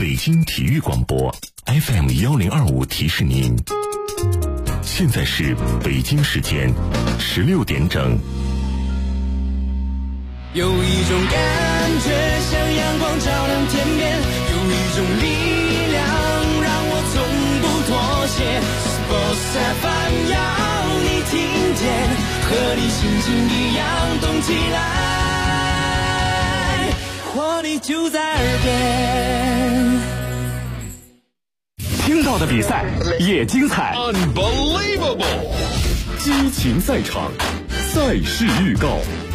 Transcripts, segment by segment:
北京体育广播 FM1025提示您，现在是北京时间16点整。 有一种感觉像阳光照亮天边，有一种力量让我从不妥协。Sports FM 要你听见，和你心情一样动起来，活力就在耳边。 听到的比赛也精彩 Unbelievable 激情赛场，赛事预告。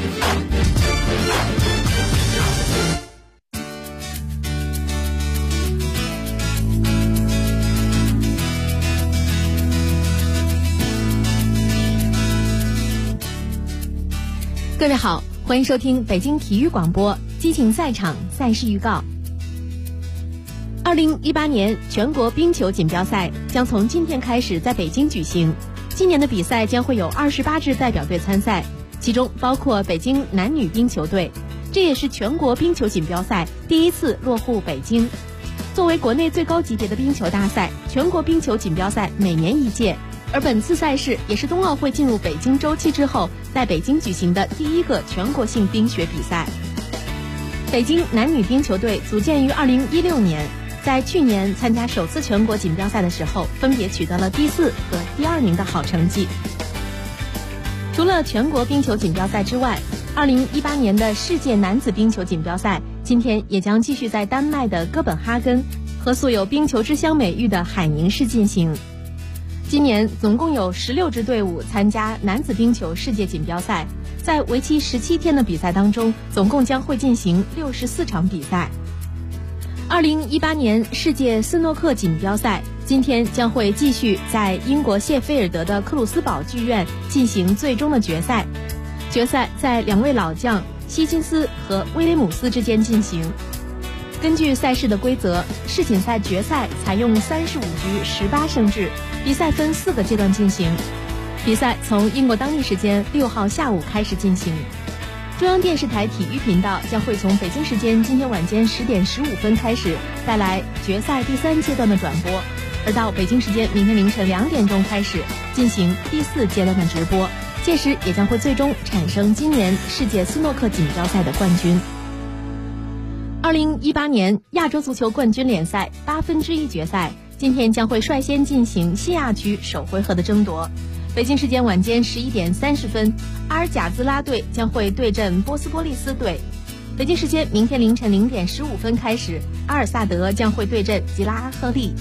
各位好，欢迎收听北京体育广播激情赛场赛事预告。2018年全国冰球锦标赛将从今天开始在北京举行。今年的比赛将会有28支代表队参赛，其中包括北京男女冰球队，这也是全国冰球锦标赛第一次落户北京。作为国内最高级别的冰球大赛，全国冰球锦标赛每年一届，而本次赛事也是冬奥会进入北京周期之后在北京举行的第一个全国性冰雪比赛。北京男女冰球队组建于2016年，在去年参加首次全国锦标赛的时候，分别取得了第4和第2名的好成绩。除了全国冰球锦标赛之外，2018年的世界男子冰球锦标赛今天也将继续在丹麦的哥本哈根和素有冰球之乡美誉的海宁市进行。今年总共有16支队伍参加男子冰球世界锦标赛，在为期17天的比赛当中，总共将会进行64场比赛。2018年世界斯诺克锦标赛今天将会继续在英国谢菲尔德的克鲁斯堡剧院进行最终的决赛。决赛在2位老将希金斯和威廉姆斯之间进行。根据赛事的规则，世锦赛决赛采用35局18胜制，比赛分4个阶段进行。比赛从英国当地时间6号下午开始进行。中央电视台体育频道将会从北京时间今天晚间10点15分开始带来决赛第3阶段的转播，而到北京时间明天凌晨2点钟开始进行第4阶段的直播，届时也将会最终产生今年世界斯诺克锦标赛的冠军。2018年亚洲足球冠军联赛1/8决赛今天将会率先进行西亚区首回合的争夺。北京时间晚间11点30分，阿尔贾兹拉队将会对阵波斯波利斯队。北京时间明天凌晨0点15分开始，阿尔萨德将会对阵吉拉阿赫利。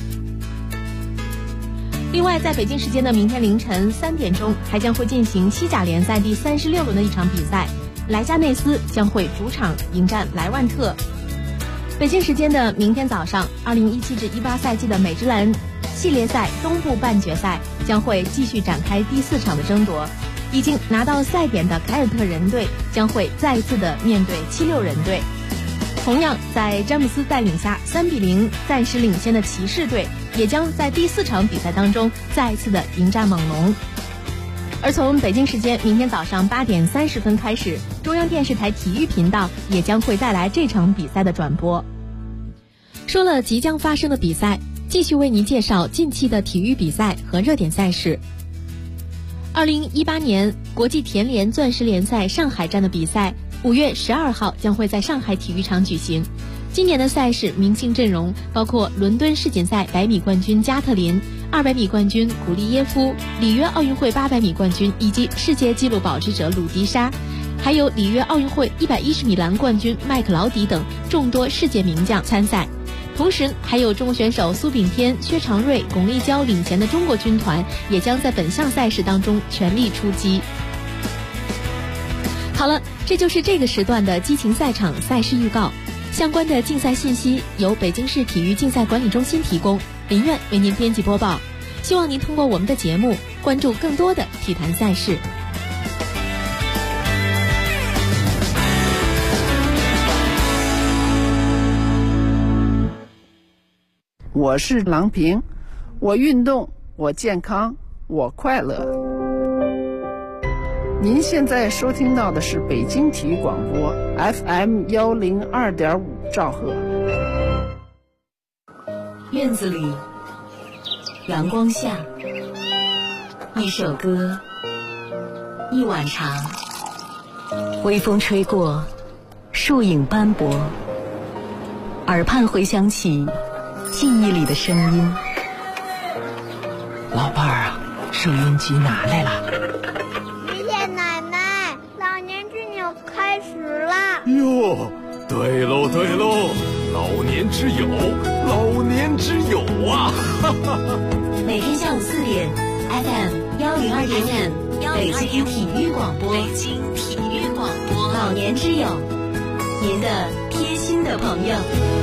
另外，在北京时间的明天凌晨3点钟，还将会进行西甲联赛第36轮的一场比赛，莱加内斯将会主场迎战莱万特。北京时间的明天早上，2017至18赛季的美职篮系列赛东部半决赛将会继续展开第4场的争夺。已经拿到赛点的凯尔特人队将会再一次的面对76人队。同样在詹姆斯带领下3-0暂时领先的骑士队也将在第4场比赛当中再一次的迎战猛龙。而从北京时间明天早上8点30分开始，中央电视台体育频道也将会带来这场比赛的转播。说了即将发生的比赛，继续为您介绍近期的体育比赛和热点赛事。2018年国际田联钻石联赛上海站的比赛5月12号将会在上海体育场举行。今年的赛事明星阵容包括伦敦世锦赛100米冠军加特林、200米冠军古利耶夫、里约奥运会800米冠军以及世界纪录保持者鲁迪莎，还有里约奥运会110米栏冠军麦克劳迪等众多世界名将参赛。同时还有中国选手苏炳添、薛长瑞、巩立姣领衔的中国军团也将在本项赛事当中全力出击。好了，这就是这个时段的激情赛场赛事预告。相关的竞赛信息由北京市体育竞赛管理中心提供，林苑为您编辑播报。希望您通过我们的节目关注更多的体坛赛事。 我是郎平，我运动，我健康，我快乐。您现在收听到的是北京体育广播 FM102.5兆赫。 院子里，阳光下，一首歌，一碗茶，微风吹过，树影斑驳，耳畔回响起记忆里的声音。 老伴儿啊，收音机拿来了。 爷爷奶奶，老年之友开始了。 哟，对喽对喽，老年之友，老年之友啊！ 每天下午4点 FM102.5北京体育广播，北京体育广播，老年之友，您的贴心的朋友。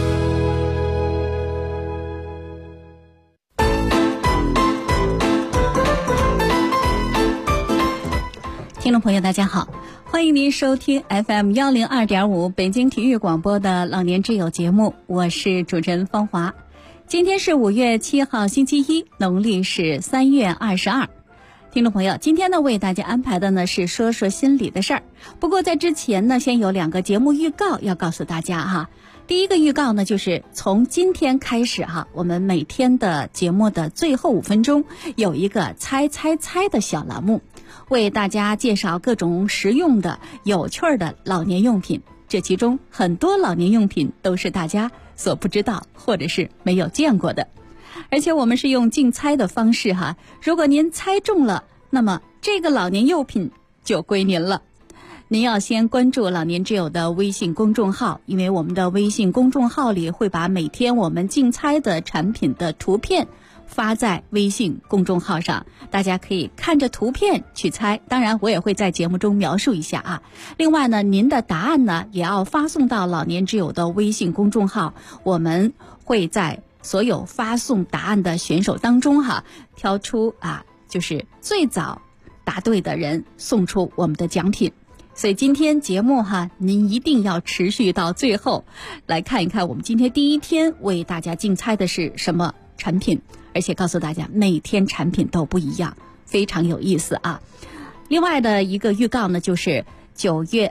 听众朋友大家好，欢迎您收听 FM102.5 北京体育广播的老年之友节目，我是主持人芳华。今天是5月7号星期一，农历是3月22。听众朋友，今天呢为大家安排的呢是说说心里的事儿。不过在之前呢，先有2个节目预告要告诉大家哈。第一个预告呢，就是从今天开始哈，我们每天的节目的最后5分钟有一个猜猜猜的小栏目，为大家介绍各种实用的、有趣的老年用品。这其中很多老年用品都是大家所不知道或者是没有见过的。而且我们是用竞猜的方式哈，如果您猜中了，那么这个老年用品就归您了。您要先关注老年之友的微信公众号，因为我们的微信公众号里会把每天我们竞猜的产品的图片发在微信公众号上，大家可以看着图片去猜，当然我也会在节目中描述一下啊。另外呢，您的答案呢也要发送到老年之友的微信公众号，我们会在所有发送答案的选手当中挑出就是最早答对的人送出我们的奖品。所以今天节目您一定要持续到最后来看一看我们今天第一天为大家竞猜的是什么产品，而且告诉大家每天产品都不一样，非常有意思啊。另外的一个预告呢，就是5月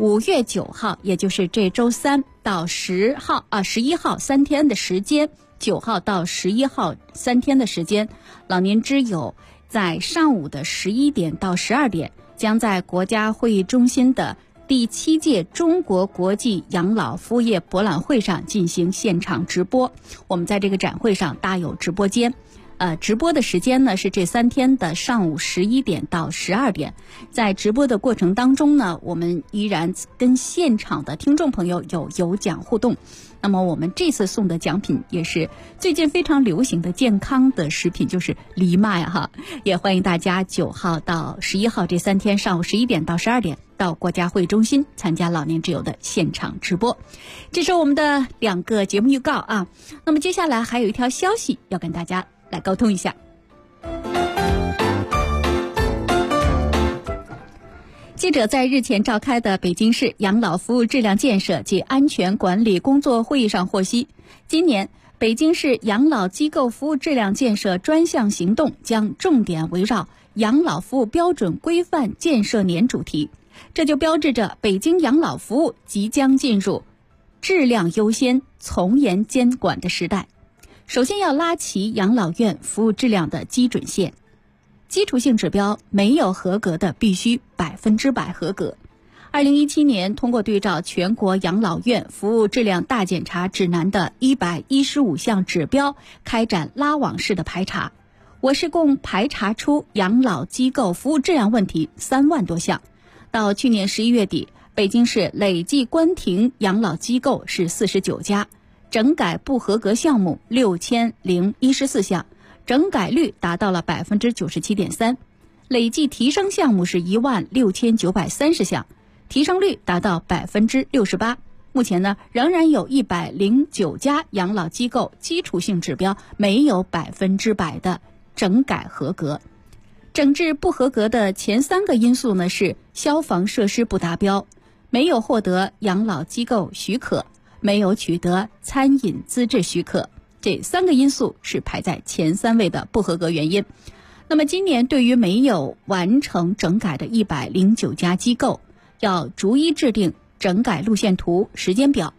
9号，也就是这周3到11号3天的时间，9号到11号3天的时间，老年之友在上午的11点到12点将在国家会议中心的第7届中国国际养老服务业博览会上进行现场直播。我们在这个展会上搭有直播间，直播的时间呢是这3天的上午11点到12点。在直播的过程当中呢，我们依然跟现场的听众朋友有奖互动。那么我们这次送的奖品也是最近非常流行的健康的食品，就是藜麦哈。也欢迎大家9号到11号这3天上午11点到12点到国家会议中心参加老年之友的现场直播。这是我们的2个节目预告啊。那么接下来还有一条消息要跟大家来沟通一下。记者在日前召开的北京市养老服务质量建设及安全管理工作会议上获悉，今年北京市养老机构服务质量建设专项行动将重点围绕养老服务标准规范建设年主题，这就标志着北京养老服务即将进入质量优先、从严监管的时代。首先要拉齐养老院服务质量的基准线，基础性指标没有合格的必须100%合格。2017年通过对照全国养老院服务质量大检查指南的115项指标开展拉网式的排查，我市共排查出养老机构服务质量问题3万多项。到去年11月底，北京市累计关停养老机构是49家，整改不合格项目6014项，整改率达到了97.3%，累计提升项目是16930项，提升率达到68%。目前呢，仍然有109家养老机构基础性指标没有100%的整改合格。整治不合格的前3个因素呢是消防设施不达标，没有获得养老机构许可，没有取得餐饮资质许可。这3个因素是排在前3位的不合格原因。那么今年对于没有完成整改的109家机构，要逐一制定整改路线图、时间表，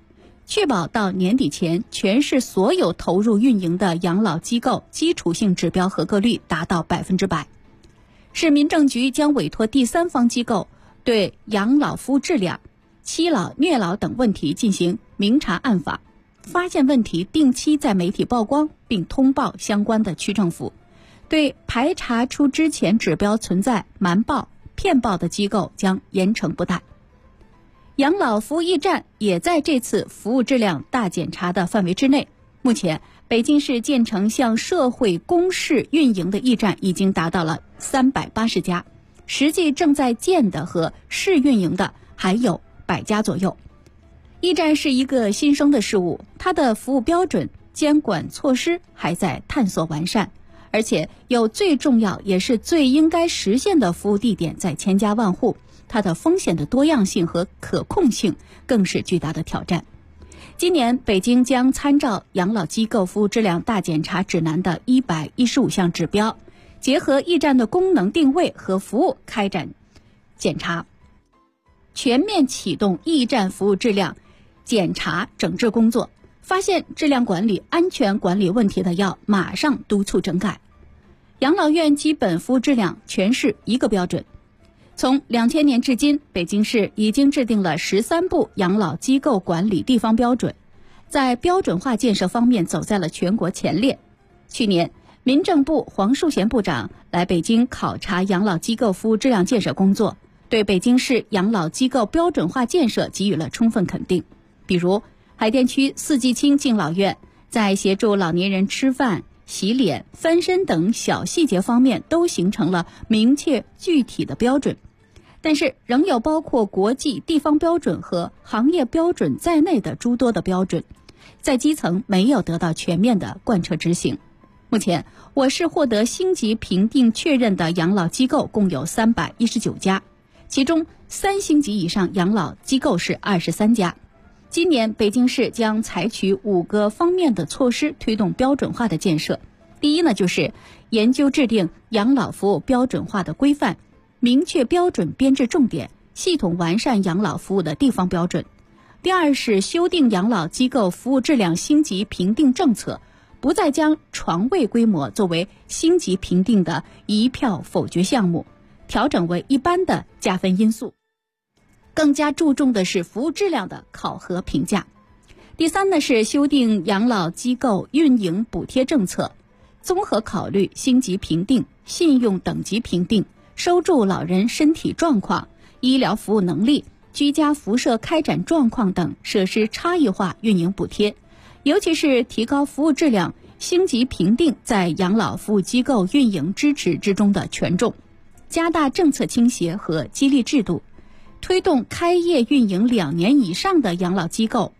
确保到年底前全市所有投入运营的养老机构基础性指标合格率达到100%。市民政局将委托第三方机构对养老服务质量、欺老虐老等问题进行明察暗访，发现问题定期在媒体曝光，并通报相关的区政府。对排查出之前指标存在瞒报、骗报的机构将严惩不贷。养老服务驿站也在这次服务质量大检查的范围之内。目前，北京市建成向社会公示运营的驿站已经达到了380家，实际正在建的和试运营的还有100家左右。驿站是一个新生的事物，它的服务标准、监管措施还在探索完善，而且有最重要也是最应该实现的服务地点在千家万户，它的风险的多样性和可控性更是巨大的挑战。今年北京将参照养老机构服务质量大检查指南的115项指标，结合驿站的功能定位和服务开展检查，全面启动驿站服务质量检查整治工作，发现质量管理、安全管理问题的要马上督促整改。养老院基本服务质量全市一个标准。从2000年至今，北京市已经制定了13部养老机构管理地方标准，在标准化建设方面走在了全国前列。去年，民政部黄树贤部长来北京考察养老机构服务质量建设工作，对北京市养老机构标准化建设给予了充分肯定。比如，海淀区四季青敬老院在协助老年人吃饭、洗脸、翻身等小细节方面都形成了明确具体的标准，但是仍有包括国际地方标准和行业标准在内的诸多的标准，在基层没有得到全面的贯彻执行。目前，我市获得星级评定确认的养老机构共有319家，其中3星级以上养老机构是23家。今年北京市将采取5个方面的措施推动标准化的建设。第一呢，就是研究制定养老服务标准化的规范，明确标准编制重点，系统完善养老服务的地方标准。第二是修订养老机构服务质量星级评定政策，不再将床位规模作为星级评定的一票否决项目，调整为一般的加分因素。更加注重的是服务质量的考核评价。第三呢，是修订养老机构运营补贴政策，综合考虑星级评定、信用等级评定、收住老人身体状况、医疗服务能力、居家辐射开展状况等，实施差异化运营补贴，尤其是提高服务质量星级评定在养老服务机构运营支持之中的权重，加大政策倾斜和激励制度，推动开业运营2年以上的养老机构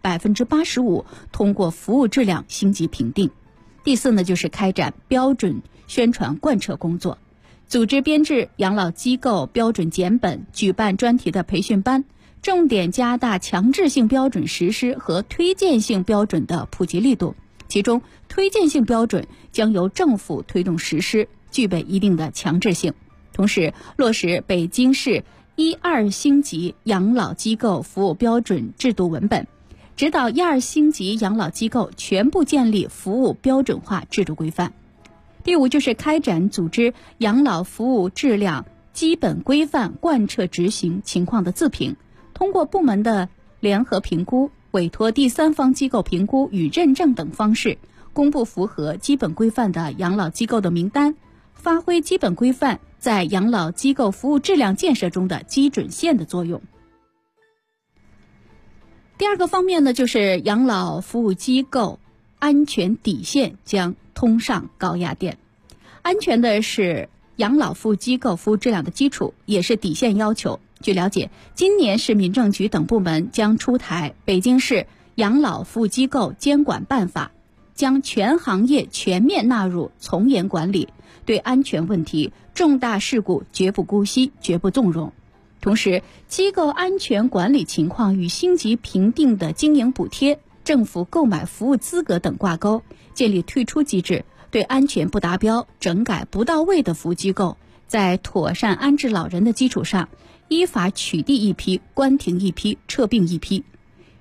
85%通过服务质量星级评定。第四呢，就是开展标准宣传贯彻工作，组织编制养老机构标准检本，举办专题的培训班，重点加大强制性标准实施和推荐性标准的普及力度。其中，推荐性标准将由政府推动实施，具备一定的强制性。同时，落实北京市1、2星级养老机构服务标准制度文本，指导1、2星级养老机构全部建立服务标准化制度规范。第五，就是开展组织养老服务质量基本规范贯彻执行情况的自评，通过部门的联合评估、委托第三方机构评估与认证等方式，公布符合基本规范的养老机构的名单，发挥基本规范在养老机构服务质量建设中的基准线的作用。第二个方面呢，就是养老服务机构安全底线将通上高压电。安全的是养老服务机构服务质量的基础，也是底线要求。据了解，今年市民政局等部门将出台北京市养老服务机构监管办法，将全行业全面纳入从严管理，对安全问题、重大事故绝不姑息、绝不纵容。同时，机构安全管理情况与星级评定的经营补贴、政府购买服务资格等挂钩，建立退出机制，对安全不达标、整改不到位的服务机构，在妥善安置老人的基础上，依法取缔一批、关停一批、撤并一批。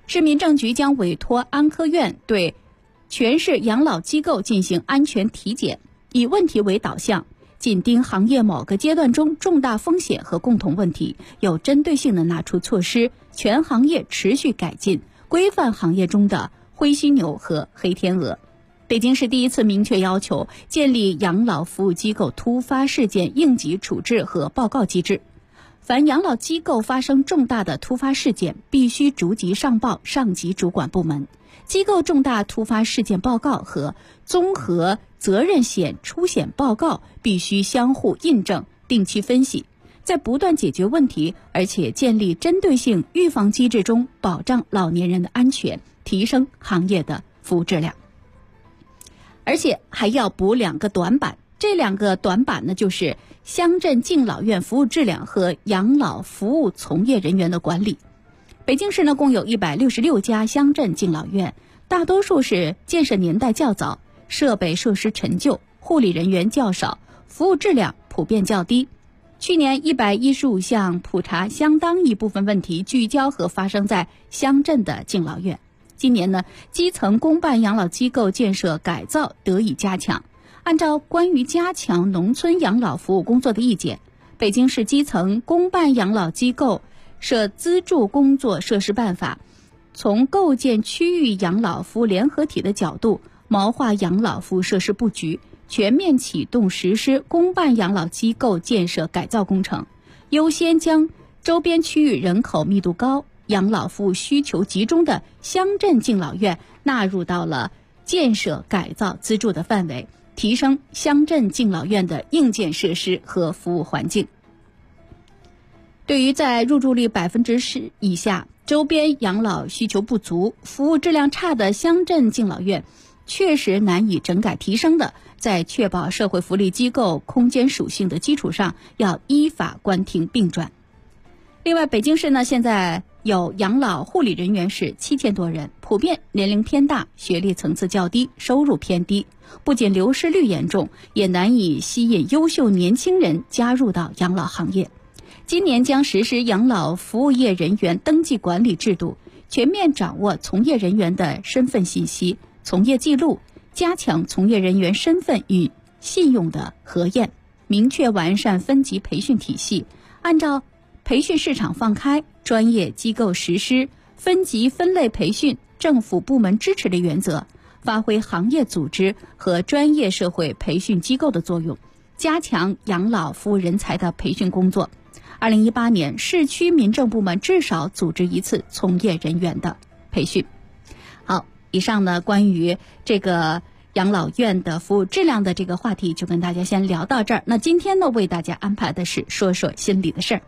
市民政局将委托安科院对全市养老机构进行安全体检，以问题为导向，紧盯行业某个阶段中重大风险和共同问题，有针对性地拿出措施，全行业持续改进，规范行业中的灰犀牛和黑天鹅。北京市第一次明确要求建立养老服务机构突发事件应急处置和报告机制。凡养老机构发生重大的突发事件，必须逐级上报上级主管部门。机构重大突发事件报告和综合责任险出险报告必须相互印证，定期分析，在不断解决问题而且建立针对性预防机制中保障老年人的安全，提升行业的服务质量。而且还要补2个短板，这2个短板呢，就是乡镇敬老院服务质量和养老服务从业人员的管理。北京市呢，共有166家乡镇敬老院，大多数是建设年代较早，设备设施陈旧，护理人员较少，服务质量普遍较低。去年115项普查，相当一部分问题聚焦和发生在乡镇的敬老院。今年呢，基层公办养老机构建设改造得以加强。按照关于加强农村养老服务工作的意见，北京市基层公办养老机构设资助工作设施办法，从构建区域养老服务联合体的角度，谋划养老服务设施布局，全面启动实施公办养老机构建设改造工程，优先将周边区域人口密度高、养老服务需求集中的乡镇敬老院纳入到了建设改造资助的范围，提升乡镇敬老院的硬件设施和服务环境。对于在入住率10%以下、周边养老需求不足、服务质量差的乡镇敬老院，确实难以整改提升的，在确保社会福利机构空间属性的基础上，要依法关停并转。另外，北京市呢，现在有养老护理人员是7000多人，普遍年龄偏大，学历层次较低，收入偏低，不仅流失率严重，也难以吸引优秀年轻人加入到养老行业。今年将实施养老服务业人员登记管理制度，全面掌握从业人员的身份信息、从业记录，加强从业人员身份与信用的核验，明确完善分级培训体系，按照培训市场放开、专业机构实施、分级分类培训、政府部门支持的原则，发挥行业组织和专业社会培训机构的作用，加强养老服务人才的培训工作。2018年，市区民政部门至少组织1次从业人员的培训。好，以上呢，关于这个养老院的服务质量的这个话题，就跟大家先聊到这儿。那今天呢，为大家安排的是说说心里的事儿。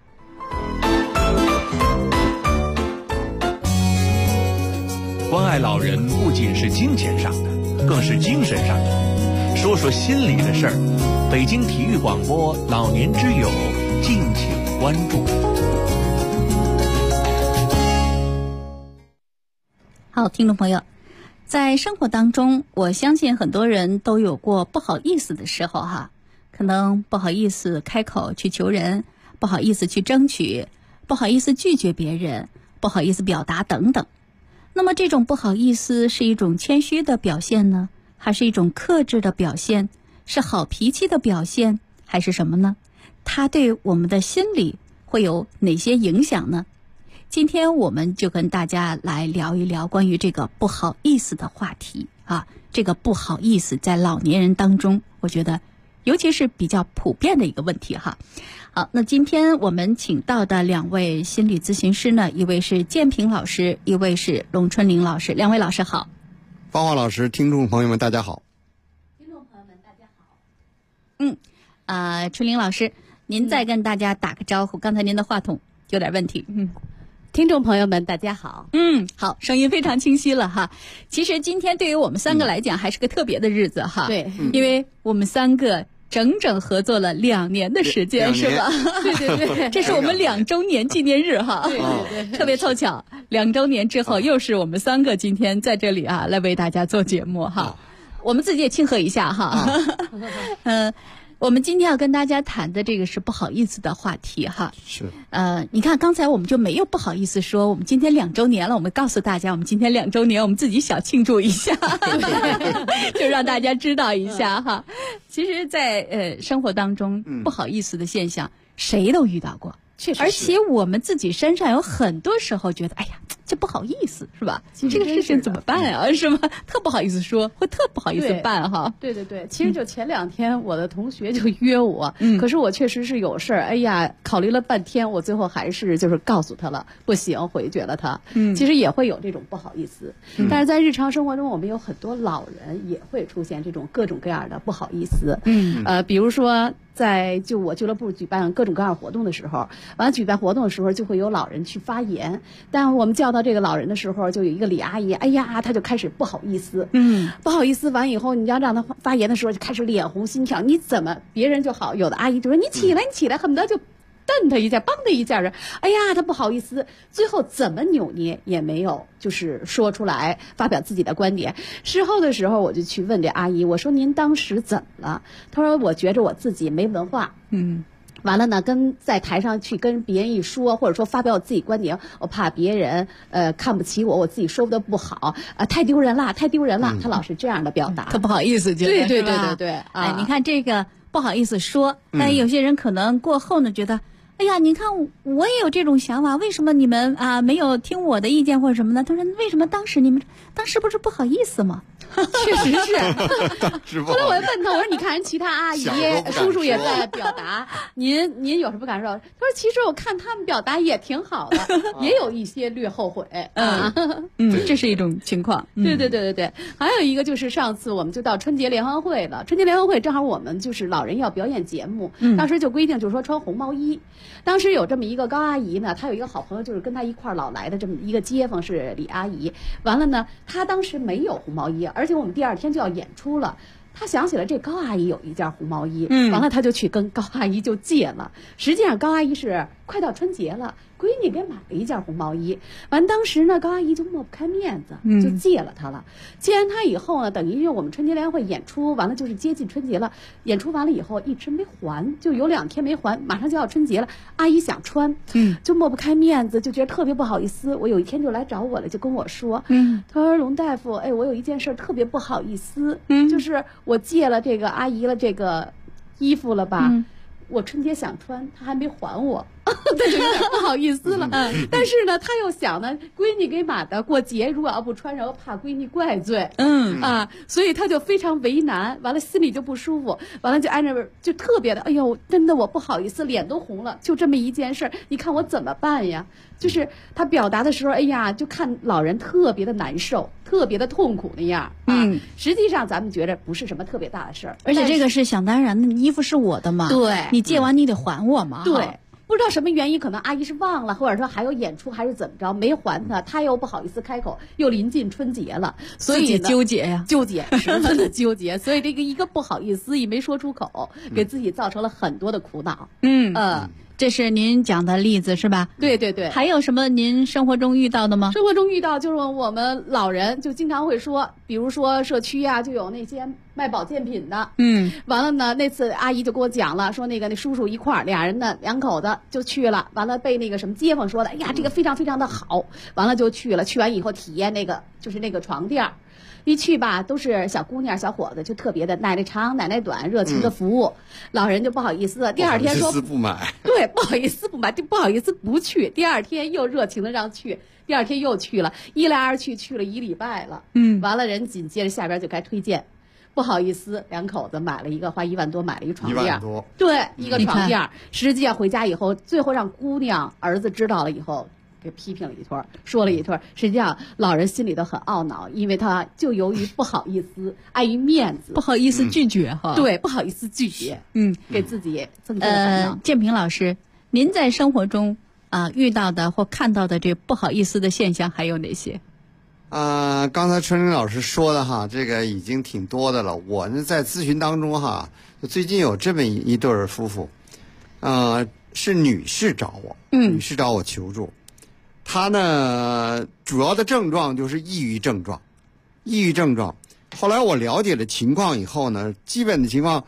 关爱老人不仅是金钱上的，更是精神上的。说说心里的事儿，北京体育广播老年之友，敬请关注。 好，听众朋友，在生活当中，我相信很多人都有过不好意思的时候哈，可能不好意思开口去求人，不好意思去争取，不好意思拒绝别人，不好意思表达等等。那么这种不好意思是一种谦虚的表现呢，还是一种克制的表现，是好脾气的表现，还是什么呢？它对我们的心理会有哪些影响呢？今天我们就跟大家来聊一聊关于这个不好意思的话题啊。这个不好意思在老年人当中，我觉得尤其是比较普遍的一个问题哈。好，那今天我们请到的2位心理咨询师呢，一位是建平老师，一位是龙春玲老师。2位老师好。 芳华老师，听众朋友们大家好。 听众朋友们大家好。春玲老师，您再跟大家打个招呼，刚才您的话筒有点问题。 听众朋友们大家好。 好，声音非常清晰了哈。其实今天对于我们3个来讲还是个特别的日子哈。 对， 因为我们3个整整合作了2年的时间，是吧？ 对对对， 这是我们2周年纪念日哈。 对对对， 特别凑巧，2周年之后又是我们3个今天在这里啊，来为大家做节目哈。我们自己也庆贺一下哈。 我们今天要跟大家谈的这个是不好意思的话题哈。 是。 你看刚才我们就没有不好意思说，我们今天2周年了，我们告诉大家，我们今天2周年，我们自己小庆祝一下，就让大家知道一下哈。其实，在生活当中，不好意思的现象，谁都遇到过。 确实， 而且我们自己身上有很多时候觉得，哎呀，这不好意思是吧？这个事情怎么办啊？是吗？特不好意思说，会特不好意思办哈。 对对对，其实就前2天，我的同学就约我，可是我确实是有事儿，哎呀，考虑了半天，我最后还是就是告诉他了，不行，回绝了他。其实也会有这种不好意思，但是在日常生活中，我们有很多老人也会出现这种各种各样的不好意思。比如说。就我俱乐部举办各种各样活动的时候，完了举办活动的时候就会有老人去发言，但我们叫到这个老人的时候，就有一个李阿姨，哎呀，她就开始不好意思，不好意思，完以后你要让她发言的时候就开始脸红心跳，你怎么别人就好，有的阿姨就说你起来，你起来，恨不得就蹬他一下，帮他一下的，哎呀，他不好意思，最后怎么扭捏也没有，就是说出来发表自己的观点。事后的时候，我就去问这阿姨，我说您当时怎么了？她说我觉着我自己没文化，完了呢，在台上去跟别人一说，或者说发表我自己观点，我怕别人看不起我，我自己说的不好，太丢人了，太丢人了。他老是这样的表达， 特不好意思， 对对对对对。 哎，你看这个不好意思说，但有些人可能过后呢，觉得。哎呀，你看我也有这种想法，为什么你们没有听我的意见或者什么呢？他说为什么当时不是不好意思吗？ 确实是。后来我问他，我说你看人其他阿姨叔叔也在表达，您有什么感受？他说其实我看他们表达也挺好的，也有一些略后悔。 这是一种情况。 对对对对对。还有一个就是上次我们就到春节联欢会了，春节联欢会正好我们就是老人要表演节目，当时就规定就是说穿红毛衣。当时有这么一个高阿姨呢，她有一个好朋友，就是跟她一块儿老来的这么一个街坊是李阿姨。完了呢，她当时没有红毛衣，而且我们第2天就要演出了。他想起来这高阿姨有一件红毛衣，完了他就去跟高阿姨就借了。实际上高阿姨是快到春节了，闺女给买了一件红毛衣，完当时呢高阿姨就抹不开面子，就借了她了。借完她以后呢，等于因为我们春节联欢会演出完了，就是接近春节了，演出完了以后一直没还，就有2天没还，马上就要春节了，阿姨想穿，就抹不开面子，就觉得特别不好意思。我有一天就来找我了，就跟我说，他说龙大夫，哎，我有一件事特别不好意思，就是我借了这个阿姨了这个衣服了吧，我春节想穿，她还没还我，他就有点不好意思了。但是呢，他又想呢，闺女给买的，过节如果要不穿，然后怕闺女怪罪，所以他就非常为难，完了心里就不舒服，完了就挨着就特别的，哎呦，真的我不好意思，脸都红了，就这么一件事，你看我怎么办呀？就是他表达的时候，哎呀，就看老人特别的难受，特别的痛苦那样。实际上咱们觉得不是什么特别大的事儿， 而且这个是想当然的，衣服是我的嘛， 对， 你借完你得还我嘛， 对。不知道什么原因，可能阿姨是忘了，或者说还有演出还是怎么着没还他，他又不好意思开口，又临近春节了，所以纠结呀， 纠结，十分的纠结。所以这个一个不好意思一没说出口，给自己造成了很多的苦恼。 这是您讲的例子是吧？ 对对对。 还有什么您生活中遇到的吗？ 生活中遇到就是我们老人就经常会说，比如说社区啊，就有那些卖保健品的。完了呢，那次阿姨就给我讲了，说那叔叔一块儿俩人呢2口子就去了，完了被那个什么街坊说的，哎呀，这个非常非常的好，完了就去了，去完以后体验就是那个床垫儿。一去吧，都是小姑娘、小伙子，就特别的奶奶长、奶奶短，热情的服务。老人就不好意思，第2天说不买， 对，不好意思不买，就不好意思不去。第2天又热情的让去，第2天又去了，一来二去去了1礼拜了。完了人紧接着下边就该推荐，不好意思，2口子买了一个花1万多买了一个床垫 ，1万多， 对，一个床垫。实际上回家以后，最后让姑娘儿子知道了以后。给批评了一通，说了一通，实际上老人心里都很懊恼，因为他就由于不好意思，碍于面子， 不好意思拒绝哈， 对，不好意思拒绝，给自己增加了烦恼。 建平老师，您在生活中遇到的或看到的这不好意思的现象还有哪些？ 刚才春林老师说的哈，这个已经挺多的了。我呢在咨询当中哈，最近有这么一对夫妇，是女士找我，女士找我求助。他呢，主要的症状就是抑郁症状。后来我了解了情况以后呢，基本的情况，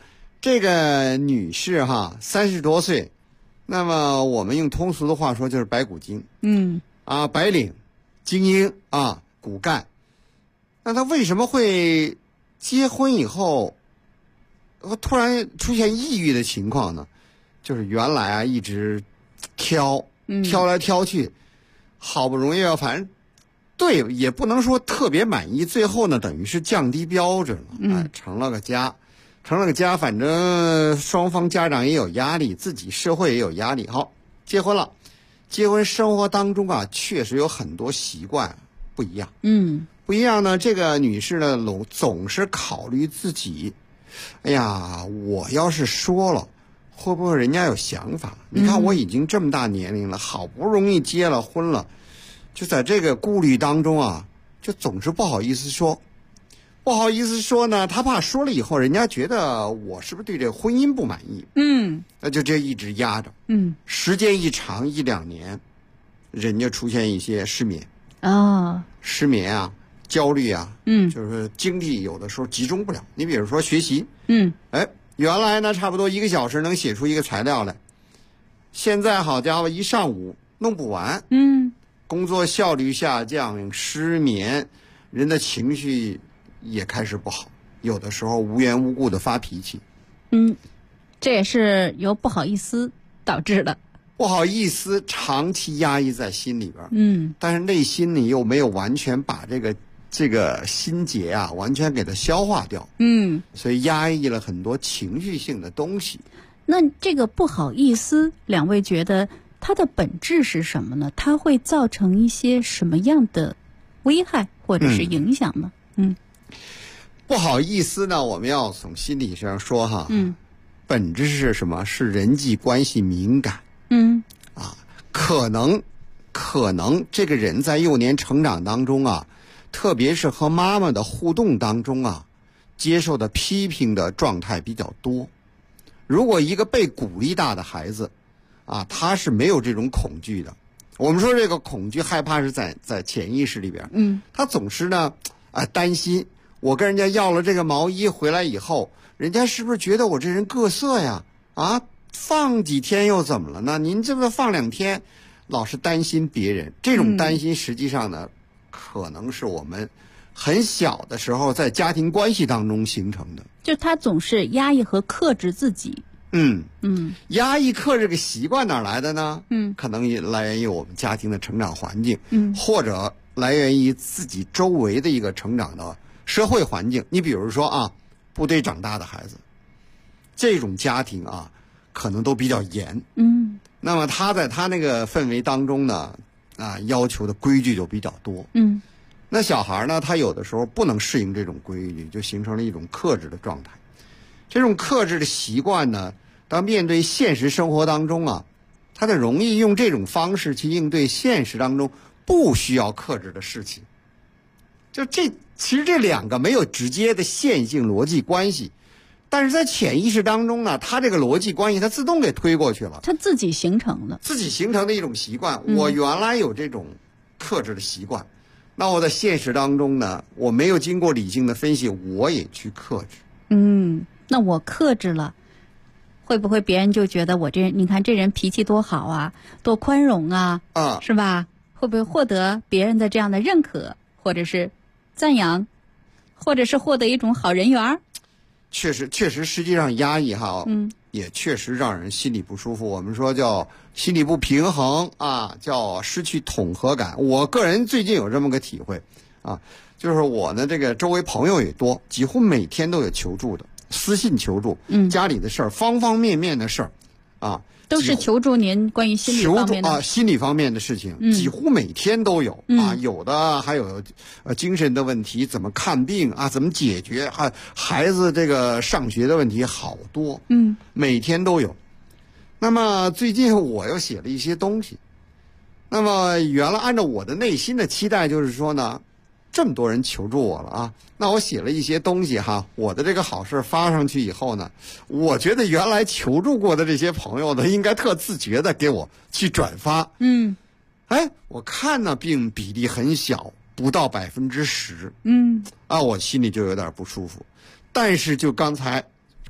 这个女士哈，30多岁，那么我们用通俗的话说就是白骨精，白领、精英啊，骨干。那她为什么会结婚以后突然出现抑郁的情况呢？就是原来啊一直挑来挑去，好不容易啊，反正对也不能说特别满意，最后呢等于是降低标准了，成了个家，反正双方家长也有压力，自己社会也有压力，好，结婚了。结婚生活当中啊，确实有很多习惯不一样，不一样呢。这个女士呢，总是考虑自己，哎呀，我要是说了，会不会人家有想法？你看我已经这么大年龄了，好不容易结了婚了，就在这个顾虑当中啊，就总是不好意思说。不好意思说呢，他怕说了以后，人家觉得我是不是对这个婚姻不满意？那就这一直压着。时间一长1-2年，人家出现一些失眠失眠啊，焦虑啊，就是精力有的时候集中不了。你比如说学习，原来呢差不多1个小时能写出一个材料来，现在好家伙，一上午弄不完。工作效率下降，失眠，人的情绪也开始不好，有的时候无缘无故的发脾气。 这也是由不好意思导致的。 不好意思长期压抑在心里边，但是内心里又没有完全把这个心结啊完全给它消化掉，所以压抑了很多情绪性的东西。 那这个不好意思，两位觉得它的本质是什么呢？它会造成一些什么样的危害或者是影响呢？ 不好意思呢，我们要从心理上说哈，本质是什么？是人际关系敏感。可能这个人在幼年成长当中啊，特别是和妈妈的互动当中啊，接受的批评的状态比较多。如果一个被鼓励大的孩子啊，他是没有这种恐惧的。我们说这个恐惧害怕是在潜意识里边，他总是呢担心，我跟人家要了这个毛衣回来以后，人家是不是觉得我这人各色呀？放几天又怎么了呢？您这不放2天，老是担心别人，这种担心实际上呢，可能是我们很小的时候在家庭关系当中形成的。 就他总是压抑和克制自己。 压抑克制这个习惯哪来的呢？可能也来源于我们家庭的成长环境，或者来源于自己周围的一个成长的社会环境。你比如说啊，部队长大的孩子，这种家庭啊，可能都比较严。那么他在他那个氛围当中呢，要求的规矩就比较多。那小孩呢，他有的时候不能适应这种规矩，就形成了一种克制的状态。这种克制的习惯呢，当面对现实生活当中啊，他就容易用这种方式去应对现实当中不需要克制的事情。其实这两个没有直接的线性逻辑关系，但是在潜意识当中呢，他这个逻辑关系他自动给推过去了， 他自己形成的一种习惯。我原来有这种克制的习惯，那我在现实当中呢，我没有经过理性的分析，我也去克制。 那我克制了，会不会别人就觉得我你看这人脾气多好啊，多宽容啊，是吧？会不会获得别人的这样的认可，或者是赞扬，或者是获得一种好人缘？ 确实，实际上压抑哈，也确实让人心里不舒服。我们说叫心理不平衡啊，叫失去统合感。我个人最近有这么个体会啊，就是我呢这个周围朋友也多，几乎每天都有求助的，私信求助，家里的事儿，方方面面的事儿， 都是求助您关于心理方面的心理方面的事情，几乎每天都有有的还有精神的问题，怎么看病啊，怎么解决，孩子这个上学的问题好多，每天都有。那么最近我又写了一些东西，那么原来按照我的内心的期待就是说呢，这么多人求助我了啊，那我写了一些东西哈，我的这个好事发上去以后呢，我觉得原来求助过的这些朋友呢，应该特自觉的给我去转发。我看呢并比例很小，不到10%。我心里就有点不舒服。但是就刚才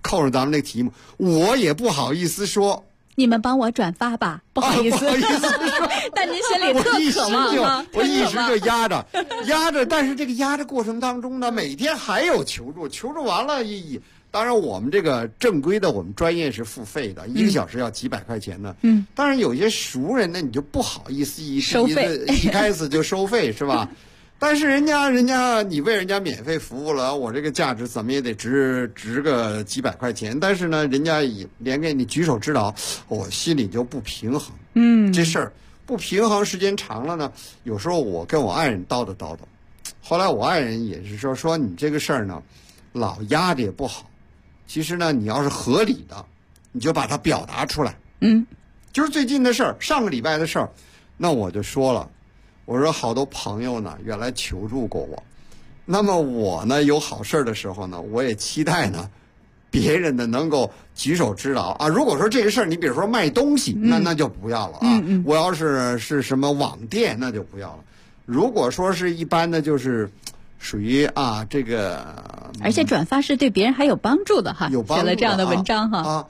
扣上咱们这个题目，我也不好意思说。 你们帮我转发吧，不好意思， 不好意思说， 但您心里特渴望我一直就压着，但是这个压着过程当中呢，每天还有求助完了当然我们这个正规的我们专业是付费的，1个小时要几百块钱的。当然有些熟人呢，你就不好意思收费， 一开始就收费是吧？但是人家你为人家免费服务了，我这个价值怎么也得值个几百块钱，但是呢，人家也连给你举手之劳，我心里就不平衡。这事儿不平衡时间长了呢，有时候我跟我爱人叨叨，后来我爱人也是说你这个事儿呢，老压着也不好。其实呢，你要是合理的，你就把它表达出来。就是最近的事儿，上个礼拜的事儿，那我就说了。我说好多朋友呢，原来求助过我，那么我呢有好事的时候呢，我也期待呢，别人呢能够举手之劳啊。如果说这个事儿，你比如说卖东西，那就不要了啊。我要是什么网店，那就不要了。如果说是一般的，就是属于这个， 而且转发是对别人还有帮助的哈， 有帮助的写了这样的文章哈。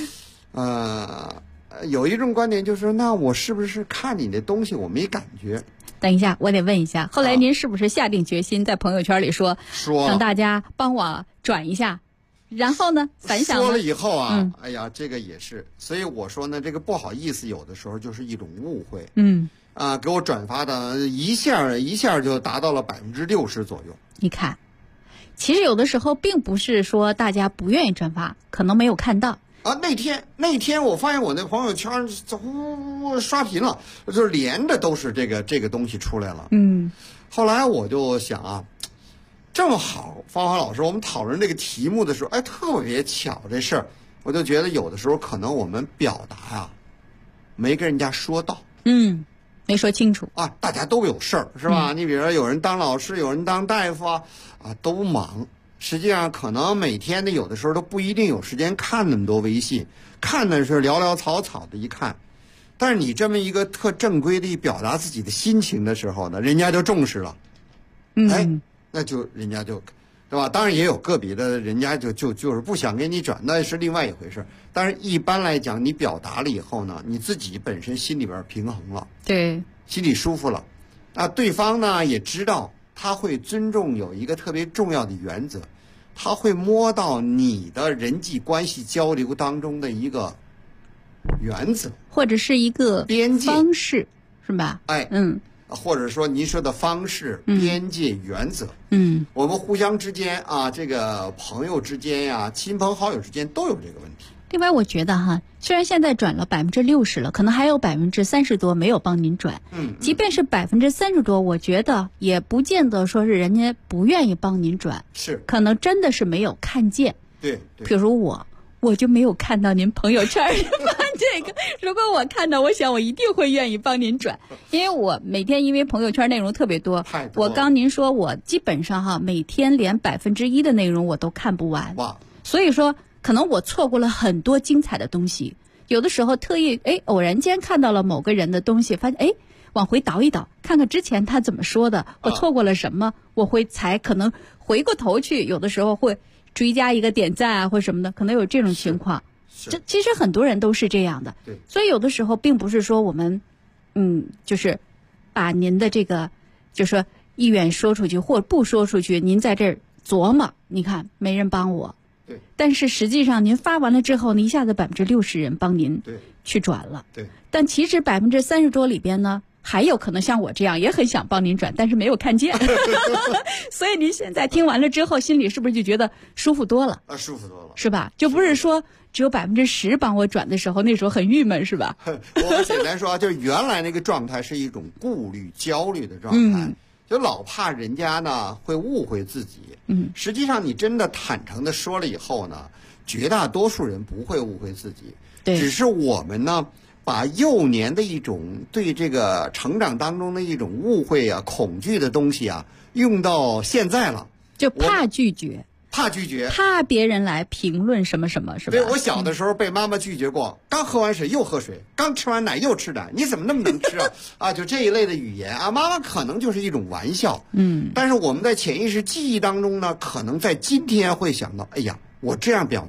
有一种观点就是，那我是不是看你的东西我没感觉？ 等一下，我得问一下，后来您是不是下定决心在朋友圈里说让大家帮我转一下？然后呢，反响呢？ 说了以后哎呀，这个也是，所以我说呢，这个不好意思，有的时候就是一种误会。给我转发的一下就达到了60%左右。 你看，其实有的时候并不是说大家不愿意转发，可能没有看到。 那天我发现我那朋友圈呼刷屏了，就是连着都是这个东西出来了。后来我就想正好芳华老师我们讨论这个题目的时候，特别巧这事儿，我就觉得有的时候可能我们表达没跟人家说到， 没说清楚大家都有事儿是吧？你比如说有人当老师，有人当大夫都忙。实际上可能每天的有的时候都不一定有时间看那么多微信，看的是潦潦草草的一看，但是你这么一个特正规的表达自己的心情的时候呢，人家就重视了。那就人家就对吧？当然也有个别的人家就是不想给你转，那是另外一回事。但是一般来讲，你表达了以后呢，你自己本身心里边平衡了， 对， 心里舒服了，对方呢也知道。他会尊重有一个特别重要的原则，他会摸到你的人际关系交流当中的一个原则， 或者是一个边界方式，是吧？ 或者说您说的方式、边界、原则，我们互相之间这个朋友之间呀、亲朋好友之间都有这个问题。 另外，我觉得虽然现在转了60%了，可能还有30%多没有帮您转。即便是30%多，我觉得也不见得说是人家不愿意帮您转， 是可能真的是没有看见。 对， 比如我就没有看到您朋友圈里发这个。如果我看到，我想我一定会愿意帮您转，因为我每天因为朋友圈内容特别多，我刚您说我基本上每天连1%的内容我都看不完。所以说。可能我错过了很多精彩的东西，有的时候特意偶然间看到了某个人的东西，发现往回倒一倒，看看之前他怎么说的，我错过了什么，我会才可能回过头去，有的时候会追加一个点赞或什么的，可能有这种情况。这其实很多人都是这样的，所以有的时候并不是说我们就是把您的这个就是说意愿说出去或不说出去，您在这儿琢磨，你看没人帮我。但是实际上您发完了之后，一下子60%人帮您去转了。但其实30%多里边呢，还有可能像我这样也很想帮您转，但是没有看见。所以您现在听完了之后，心里是不是就觉得舒服多了？ 舒服多了， 是吧？就不是说只有10%帮我转的时候，那时候很郁闷，是吧？ 我简单说就是原来那个状态是一种顾虑、焦虑的状态。就老怕人家呢会误会自己，实际上你真的坦诚的说了以后呢，绝大多数人不会误会自己，只是我们呢把幼年的一种对这个成长当中的一种误会恐惧的东西用到现在了， 就怕拒绝，怕别人来评论什么什么，是吧？ 对，我小的时候被妈妈拒绝过，刚喝完水又喝水，刚吃完奶又吃奶，你怎么那么能吃就这一类的语言妈妈可能就是一种玩笑，但是我们在潜意识记忆当中呢，可能在今天会想到，哎呀，我这样表达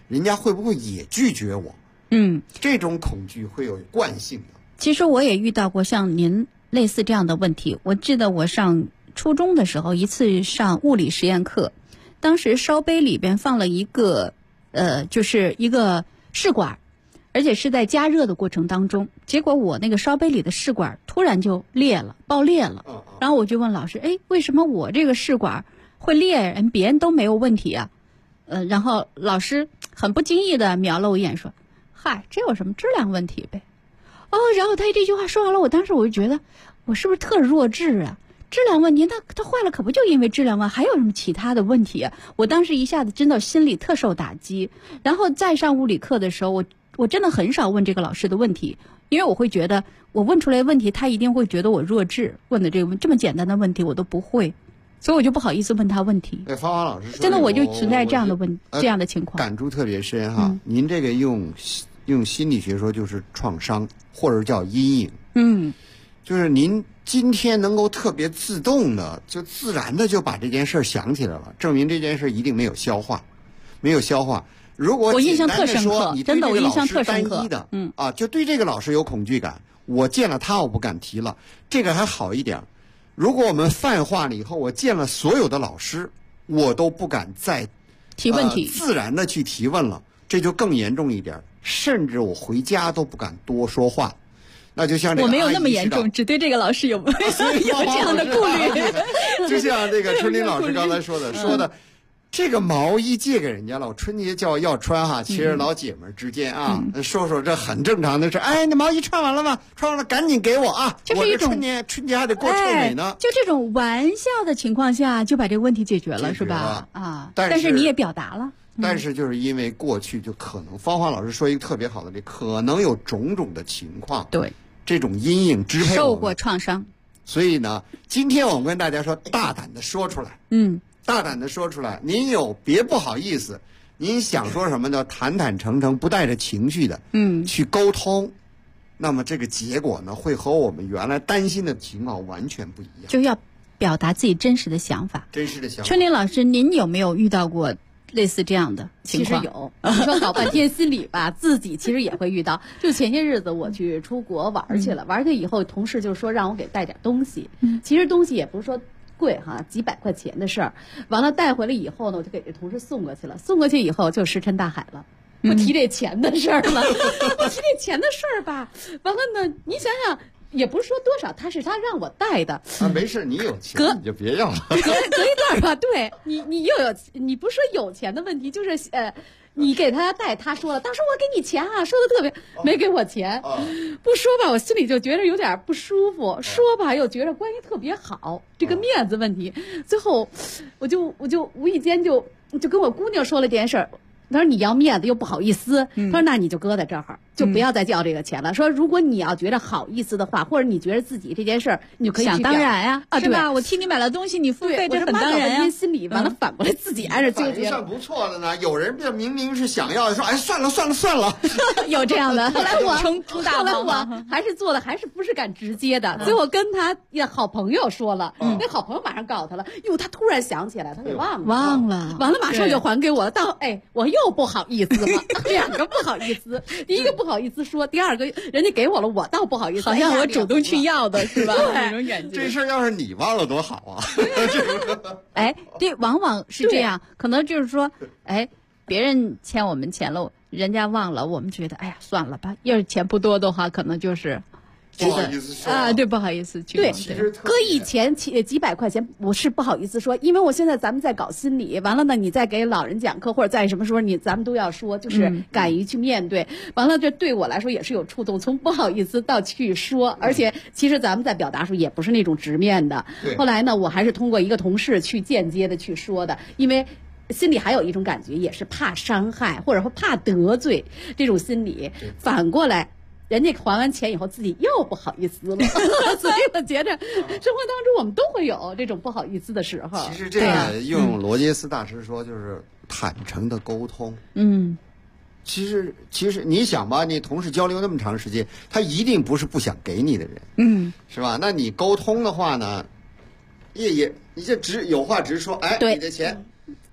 人家会不会也拒绝我？这种恐惧会有惯性的。 其实我也遇到过像您类似这样的问题。我记得我上初中的时候，一次上物理实验课，当时烧杯里边放了一个就是一个试管，而且是在加热的过程当中，结果我那个烧杯里的试管突然就裂了，爆裂了。然后我就问老师，为什么我这个试管会裂，别人都没有问题啊？然后老师很不经意的瞄了我一眼说，嗨，这有什么质量问题呗。然后他这句话说完了，我当时我就觉得我是不是特弱智啊？质量问题，那它坏了可不就因为质量问题，还有什么其他的问题啊？我当时一下子真的心里特受打击。然后再上物理课的时候，我真的很少问这个老师的问题，因为我会觉得我问出来问题，他一定会觉得我弱智，问的这么简单的问题我都不会，所以我就不好意思问他问题。 芳华老师说， 真的我就存在这样的这样的情况， 感触特别深哈。您这个用心理学说就是创伤，或者叫阴影。就是您今天能够特别自动的就自然的就把这件事想起来了，证明这件事一定没有消化。如果我印象特深刻，真的我印象特深刻。 单一的就对这个老师有恐惧感，我见了他我不敢提了，这个还好一点。如果我们泛化了以后，我见了所有的老师，我都不敢再提问题， 自然的去提问了，这就更严重一点，甚至我回家都不敢多说话。那就像这个我没有那么严重，只对这个老师有这样的顾虑。 就像这个春林老师刚才说的，这个毛衣借给人家了，我春节要穿哈，其实老姐们之间啊，说这很正常的事。那毛衣穿完了吗？穿完了赶紧给我啊！ 就是一种春节还得过臭美呢。 就这种玩笑的情况下，就把这个问题解决了，是吧？但是你也表达了。 但是就是因为过去就可能，芳华老师说一个特别好的，可能有种种的情况， 对这种阴影支配我们， 受过创伤。 所以呢，今天我们跟大家说，大胆的说出来，大胆的说出来，您别不好意思，您想说什么呢？坦坦诚诚，不带着情绪的，去沟通，那么这个结果呢，会和我们原来担心的情况完全不一样。 就要表达自己真实的想法。春林老师，您有没有遇到过类似这样的情况？ 其实有，你说搞半天心理吧，自己其实也会遇到。就前些日子我去出国玩去了，玩去以后，同事就说让我给带点东西。其实东西也不是说贵哈，几百块钱的事儿。完了带回来以后呢，我就给这同事送过去了。送过去以后就石沉大海了。不提这钱的事儿了，不提这钱的事儿吧。完了呢，你想想。也不是说多少，他让我带的没事，你有钱你就别要了。 隔一段吧，对你又有，你不是说有钱的问题，就是你给他带，他说了，当时我给你钱啊，说的特别，没给我钱，不说吧，我心里就觉得有点不舒服，说吧又觉得关系特别好，这个面子问题，最后我就无意间就跟我姑娘说了这件事儿。他说你要面子又不好意思，他说那你就搁在这儿，就不要再要这个钱了。说如果你要觉得好意思的话，或者你觉得自己这件事儿，你就可以想当然呀， 是吧？我替你买了东西，你付费这很当然呀。 心里完了反过来自己挨着纠结。 算不错的呢，有人这明明是想要说，算了， 有这样的。后来我我还是做的，还是不是敢直接的。最后跟他好朋友说了，那好朋友马上告诉他了，他突然想起来，他给忘了，完了马上就还给我了。我又不好意思了，两个不好意思，第一个不好意思说，第二个人家给我了，我倒不好意思， 好像我主动去要的是吧？那种感觉。 这事儿要是你忘了多好啊！ 对，往往是这样，可能就是说，别人欠我们钱了，人家忘了，我们觉得算了吧。要是钱不多的话，可能就是不好意思说啊，对，不好意思去。 对，搁以前几百块钱，我是不好意思说，因为我现在咱们在搞心理，完了呢，你再给老人讲课或者在什么时候咱们都要说，就是敢于去面对。完了，这对我来说也是有触动，从不好意思到去说，而且其实咱们在表达时候也不是那种直面的。后来呢，我还是通过一个同事去间接的去说的，因为心里还有一种感觉，也是怕伤害或者说怕得罪这种心理。反过来。人家还完钱以后，自己又不好意思了，所以我觉得生活当中我们都会有这种不好意思的时候。 其实这个用罗杰斯大师说，就是坦诚的沟通。其实你想吧，你同事交流那么长时间，他一定不是不想给你的人，是吧？那你沟通的话呢，你就有话直说，你的钱。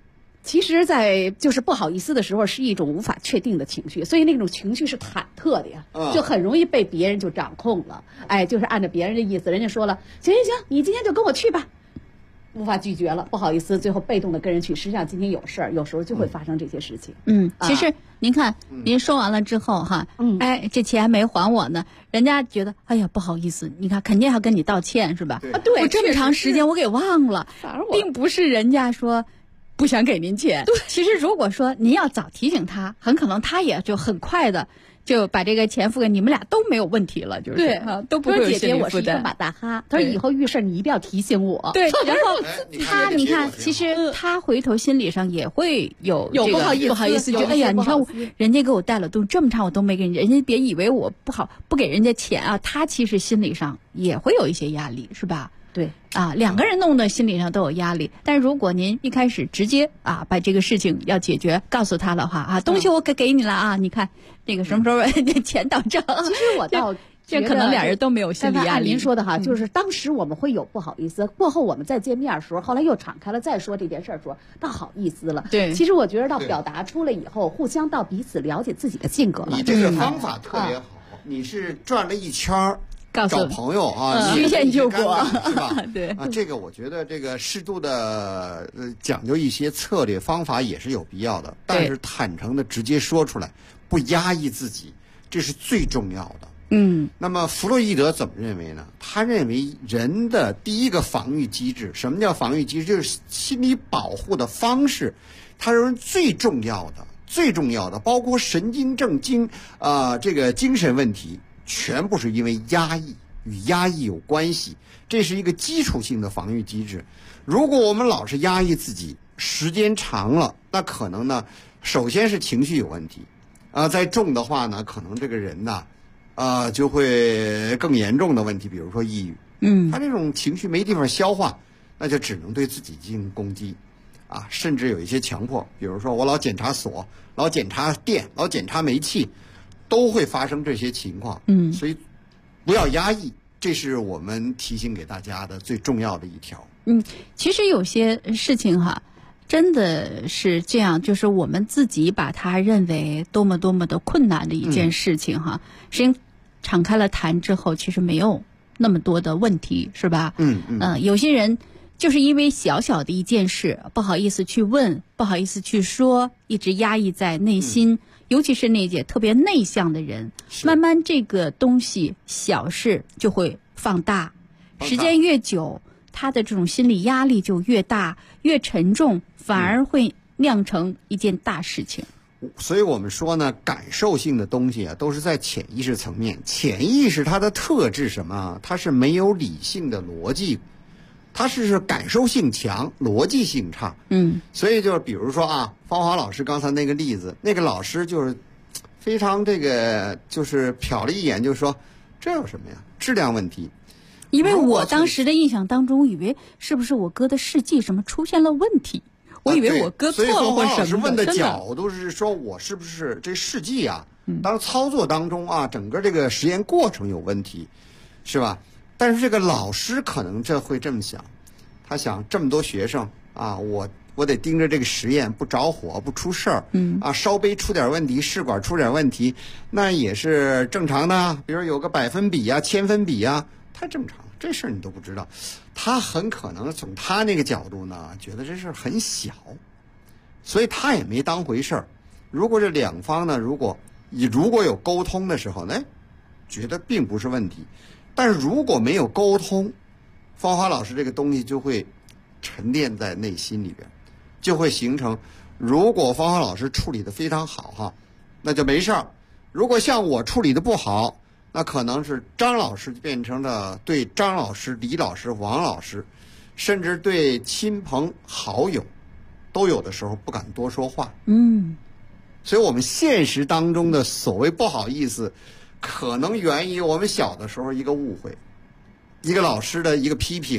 其实，在就是不好意思的时候，是一种无法确定的情绪，所以那种情绪是忐忑的呀，就很容易被别人就掌控了。哎，就是按照别人的意思，人家说了，行，你今天就跟我去吧，无法拒绝了，不好意思，最后被动的跟人去。实际上今天有事儿，有时候就会发生这些事情。 其实您看，您说完了之后哈，哎，这钱没还我呢，人家觉得哎呀不好意思，你看肯定要跟你道歉是吧？ 对， 我这么长时间我给忘了，并不是人家说不想给您钱。其实如果说您要早提醒他，很可能他也就很快的就把这个钱付给你们俩，都没有问题了，就是对都不会有姐姐， 心理负担。 我是一个马大哈，他说以后遇事你一定要提醒我。 对，然后他你看，其实他回头心理上也会有不好意思， 就哎呀，你看人家给我带了东西这么长，我都没给人家别以为我不给人家钱啊，他其实心理上也会有一些压力，是吧？ 对啊，两个人弄得心理上都有压力。但如果您一开始直接把这个事情要解决，告诉他的话东西我给你了啊，你看这个什么时候钱到账。 其实我倒这可能俩人都没有心理压力。 您说的哈，就是当时我们会有不好意思，过后我们再见面的时候，后来又敞开了再说这件事儿，说倒好意思了。 对， 其实我觉得到表达出来以后，互相到彼此了解自己的性格了。 你这个方法特别好，你是转了一圈儿。找朋友曲线救国是吧？ 对这个我觉得这个适度的讲究一些策略方法也是有必要的，但是坦诚的直接说出来，不压抑自己，这是最重要的。那么弗洛伊德怎么认为呢？他认为人的第一个防御机制，什么叫防御机制？就是心理保护的方式。他认为最重要的，包括神经症这个精神问题。全部是因为压抑，与压抑有关系，这是一个基础性的防御机制。如果我们老是压抑自己，时间长了，那可能呢，首先是情绪有问题，再重的话呢，可能这个人呢，就会更严重的问题，比如说抑郁。他这种情绪没地方消化，那就只能对自己进行攻击，甚至有一些强迫，比如说我老检查锁，老检查电，老检查煤气。都会发生这些情况，所以不要压抑，这是我们提醒给大家的最重要的一条。 其实有些事情哈，真的是这样，就是我们自己把它认为多么多么的困难的一件事情哈，实际上敞开了谈之后，其实没有那么多的问题，是吧？有些人就是因为小小的一件事，不好意思去问，不好意思去说，一直压抑在内心。尤其是那些特别内向的人，慢慢这个东西小事就会放大，时间越久，他的这种心理压力就越大，越沉重，反而会酿成一件大事情。 所以我们说呢，感受性的东西都是在潜意识层面。潜意识它的特质什么？它是没有理性的逻辑，它是感受性强，逻辑性差。所以就是比如说芳华老师刚才那个例子，那个老师就是非常就是瞟了一眼，就说这有什么呀？质量问题。 因为我当时的印象当中，以为是不是我哥的试剂什么出现了问题？我以为我哥错了或什么的。 所以芳华老师问的角度是说，我是不是这试剂当操作当中整个这个实验过程有问题，是吧？但是这个老师可能会这么想，他想这么多学生我得盯着这个实验不着火不出事儿，烧杯出点问题，试管出点问题，那也是正常的，比如有个百分比千分比太正常了，这事儿你都不知道。他很可能从他那个角度呢，觉得这事儿很小，所以他也没当回事儿。如果这两方呢，如果有沟通的时候呢，觉得并不是问题。但是如果没有沟通，芳华老师这个东西就会沉淀在内心里边，就会形成。如果芳华老师处理的非常好那就没事儿；如果像我处理的不好，那可能是张老师变成了对张老师、李老师、王老师，甚至对亲朋好友，都有的时候不敢多说话。所以我们现实当中的所谓不好意思，可能源于我们小的时候一个误会，一个老师的一个批评，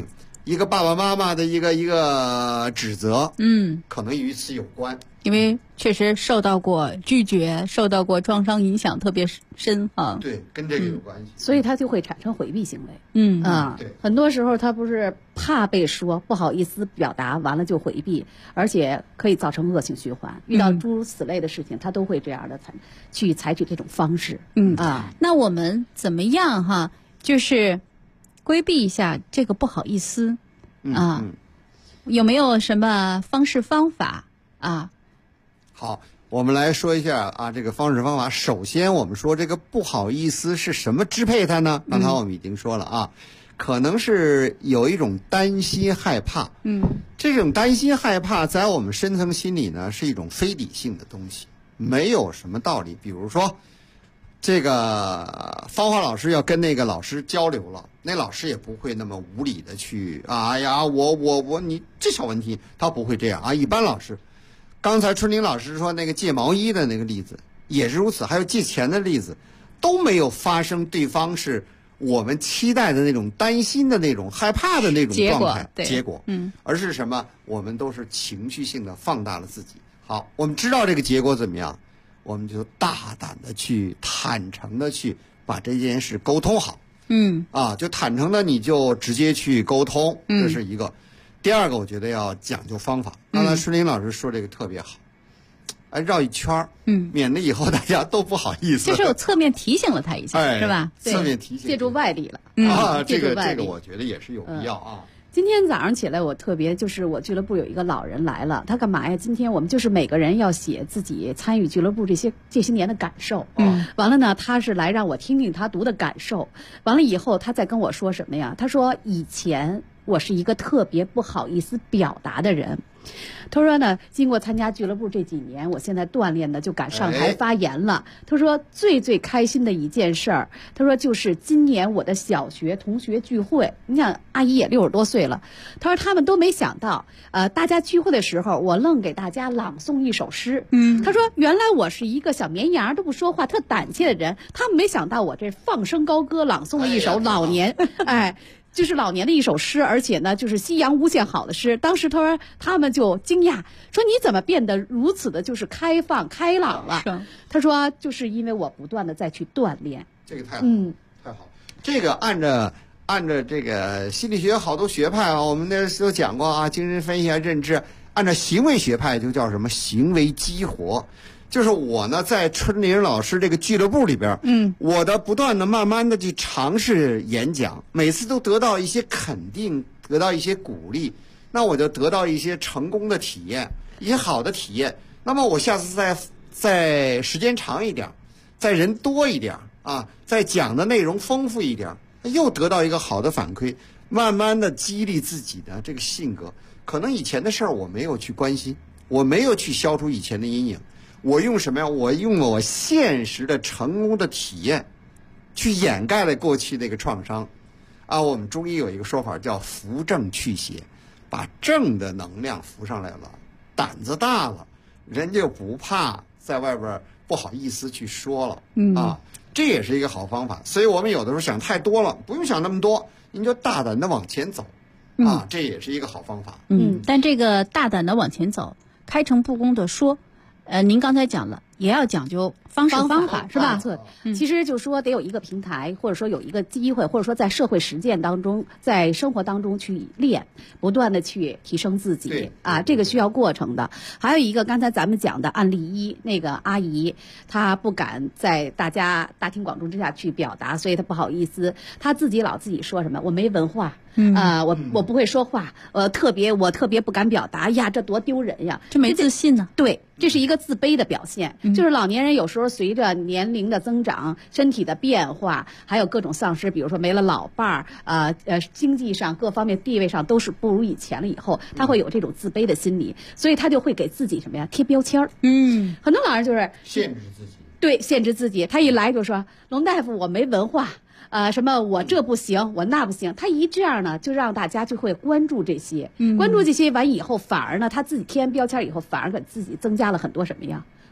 一个爸爸妈妈的一个指责，可能与此有关。 因为确实受到过拒绝，受到过创伤影响特别深哈。 对，跟这个有关系。 所以他就会产生回避行为。 对， 很多时候他不是怕被说，不好意思表达，完了就回避，而且可以造成恶性循环。遇到诸如此类的事情，他都会这样的去采取这种方式。 那我们怎么样哈？就是规避一下这个不好意思有没有什么方式方法啊？ 好，我们来说一下这个方式方法。首先，我们说这个不好意思是什么支配它呢？刚才我们已经说了可能是有一种担心害怕。这种担心害怕在我们深层心里呢是一种非理性的东西，没有什么道理。比如说，这个芳华老师要跟那个老师交流了，那老师也不会那么无理的去你这小问题，他不会这样一般老师。刚才春玲老师说那个借毛衣的那个例子也是如此，还有借钱的例子，都没有发生对方是我们期待的那种担心的那种害怕的那种状态结果，而是什么？我们都是情绪性的放大了自己。好，我们知道这个结果怎么样，我们就大胆的去坦诚的去把这件事沟通好。就坦诚的你就直接去沟通，这是一个。第二个，我觉得要讲究方法。刚才春玲老师说这个特别好，绕一圈免得以后大家都不好意思。 就是我侧面提醒了他一下，是吧？ 侧面提醒， 借助外力了。 这个我觉得也是有必要今天早上起来，我特别就是我俱乐部有一个老人来了，他干嘛呀？今天我们就是每个人要写自己参与俱乐部这些年的感受。完了呢，他是来让我听听他读的感受。完了以后，他再跟我说什么呀？他说以前我是一个特别不好意思表达的人。他说呢，经过参加俱乐部这几年，我现在锻炼的就敢上台发言了。他说最开心的一件事儿，他说就是今年我的小学同学聚会，你想阿姨也60多岁了，他说他们都没想到，大家聚会的时候，我愣给大家朗诵一首诗。他说原来我是一个小绵羊都不说话、特胆怯的人，他们没想到我这放声高歌朗诵了一首老年，就是老年的一首诗，而且呢，就是夕阳无限好的诗。当时他说他们就惊讶，说你怎么变得如此的，就是开放开朗了？他说就是因为我不断的再去锻炼。 这个太好，太好。这个按着这个心理学好多学派我们那都讲过精神分析认知，按照行为学派就叫什么行为激活。就是我呢，在春玲老师这个俱乐部里边，我的不断的、慢慢的去尝试演讲，每次都得到一些肯定，得到一些鼓励，那我就得到一些成功的体验，一些好的体验。那么我下次再时间长一点，再人多一点再讲的内容丰富一点，又得到一个好的反馈，慢慢的激励自己的这个性格。可能以前的事儿我没有去关心，我没有去消除以前的阴影。我用什么呀？我用了我现实的成功的体验，去掩盖了过去那个创伤。我们中医有一个说法叫扶正祛邪，把正的能量扶上来了，胆子大了，人就不怕在外边不好意思去说了。这也是一个好方法。所以我们有的时候想太多了，不用想那么多，您就大胆的往前走这也是一个好方法。 但这个大胆的往前走，开诚布公的说。您刚才讲了，也要讲究方法是吧？ 其实就说得有一个平台，或者说有一个机会，或者说在社会实践当中，在生活当中去练，不断的去提升自己这个需要过程的。还有一个刚才咱们讲的案例一，那个阿姨她不敢在大家大庭广众之下去表达，所以她不好意思，她自己说什么我没文化。我不会说话，我特别不敢表达呀，这多丢人呀， 这没自信呢。 对，这是一个自卑的表现。就是老年人有时候随着年龄的增长、身体的变化，还有各种丧失，比如说没了老伴儿，经济上各方面地位上都是不如以前了以后，他会有这种自卑的心理，所以他就会给自己什么呀贴标签儿。很多老人就是限制自己。 对，限制自己。他一来就说龙大夫我没文化。什么我这不行，我那不行，他一这样呢，就让大家就会关注这些，关注这些完以后，反而呢，他自己贴完标签以后，反而给自己增加了很多什么呀？